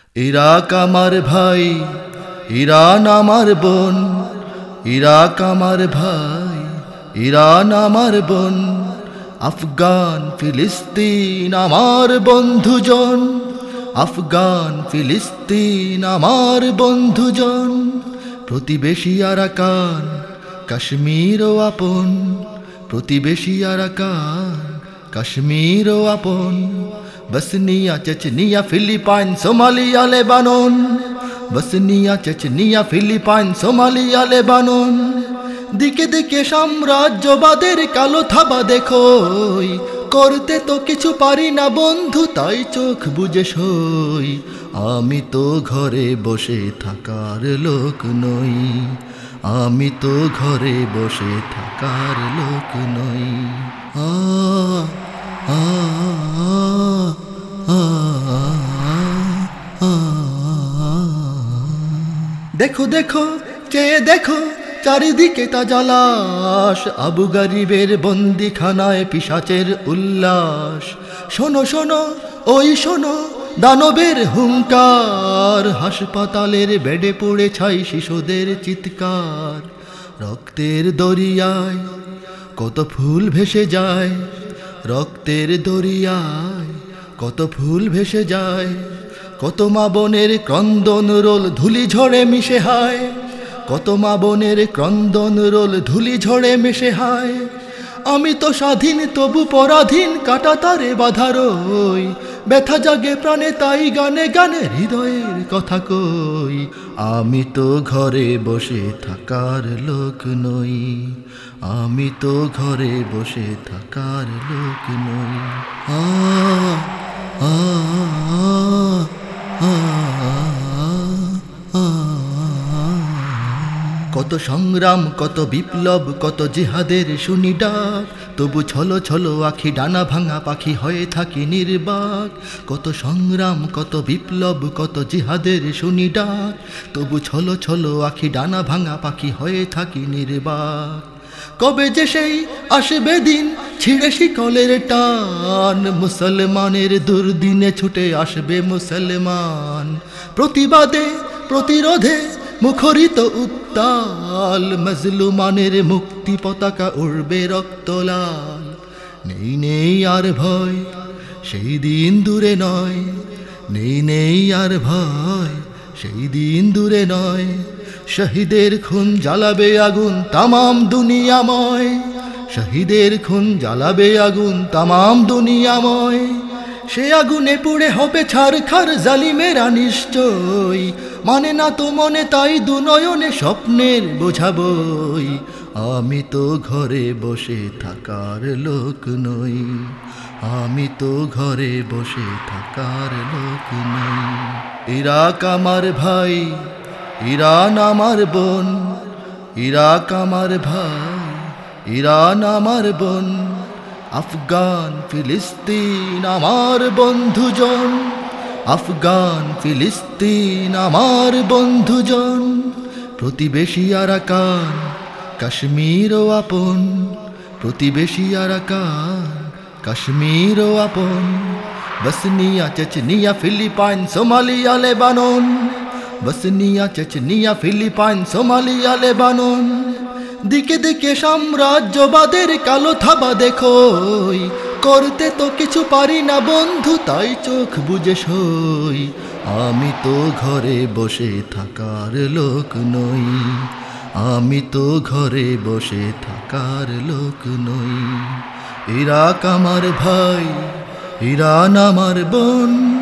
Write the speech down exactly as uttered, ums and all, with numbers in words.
Iraq আমার ভাই, Iran আমার বোন। ইরাক আমার ভাই, ইরান আমার বোন। আফগান ফিলিস্তিন আমার বন্ধুজন। আফগান ফিলিস্তিন আমার বন্ধুজন। প্রতিবেশী আরাকান, কাশ্মীরও আপন। প্রতিবেশী আরাকান, কাশ্মীরও আপন। Bosnia Chechnya Philippine Somalia Lebanon. Bosnia Chechnya Philippine Somalia Lebanon. দিকে দিকে সাম্রাজ্যবাদের কালো থাবা দেখোই, করতে তো কিছু পারি না বন্ধু, তাই চোখ বুজে সই। আমি তো ঘরে বসে থাকার লোক নই। আমি তো ঘরে বসে থাকার লোক নই। আ আ আ আ দেখো দেখো চেয়ে দেখো চারিদিকে তাজা লাশ। আবু গরিবের বন্দিখানায় পিশাচের উল্লাস। শোনো শোনো ওই শোনো দানবের হুঙ্কার। হাসপাতালের বেডে পড়ে ছাই শিশুদের চিৎকার। রক্তের দরিয়ায় কত ফুল ভেসে যায়। রক্তের দরিয়ায় কত ফুল ভেসে যায়। কত মা বোনের ক্রন্দন রোল ধুলি ঝড়ে মিশে হায়। কত মা বোনের ক্রন্দন রোল ধুলি ঝড়ে মিশে হায়। আমি তো স্বাধীন তবু পরাধীন, কাটা তারে বাধা রই। ব্যথা জাগে প্রাণে তাই গানে গানে হৃদয়ের কথা কই। আমি তো ঘরে বসে থাকার লোক নই। আমি তো ঘরে বসে থাকার লোক নই। আ আ আ আ কত সংগ্রাম কত বিপ্লব কত জিহাদের শুনি ডাক। তবু ছলো ছলো আখি ডানা ভাঙা পাখি হয়ে থাকি নির্বাক। কত সংগ্রাম কত বিপ্লব কত জিহাদের শুনি ডাক। তবু ছলো ছলো আখি ডানা ভাঙা পাখি হয়ে থাকি নির্বাক। কবে যে সেই আসবে দিন ছিঁড়ে শিকলের টান। মুসলমানের দুর্দিনে ছুটে আসবে মুসলমান। প্রতিবাদে প্রতিরোধে মুখরিত উত্তাল। মজলুমানের মুক্তি পতাকা উড়বে রক্তলাল। নেই নেই আর ভয় সেই দিন দূরে নয়। নেই নেই আর ভয় সেই দিন দূরে নয়। শহীদের খুন জ্বালাবে আগুন তামাম দুনিয়াময়। শহীদের খুন জ্বালাবে আগুন তামাম দুনিয়াময়। সে আগুনে পুড়ে হবে ছারখার জালিমেরা নিশ্চয়। মানে না তো মনে তাই দুনয়নে স্বপ্নের বোঝাবই। আমি তো ঘরে বসে থাকার লোক নই। আমি তো ঘরে বসে থাকার লোক নই। ইরাক আমার ভাই, ইরান আমার বোন। ইরাক আমার ভাই, ইরান আমার বোন। আফগান ফিলিস্তিন আমার বন্ধুজন। আফগান ফিলিস্তিন আমার বন্ধুজন। প্রতিবেশী আরাকান, কাশ্মীরও আপন। প্রতিবেশী আরাকান, কাশ্মীরও আপন। Bosnia Chechnya Philippine Somalia Lebanon. Bosnia Chechnya Philippine Somalia Lebanon. দিকে দিকে সাম্রাজ্যবাদের কালো থাবা দেখোই, করতে তো কিছু পারি না বন্ধু, তাই চোখ বুজে সই। আমি তো ঘরে বসে থাকার লোক নই। আমি তো ঘরে বসে থাকার লোক নই। ইরাক আমার ভাই, ইরান আমার বোন।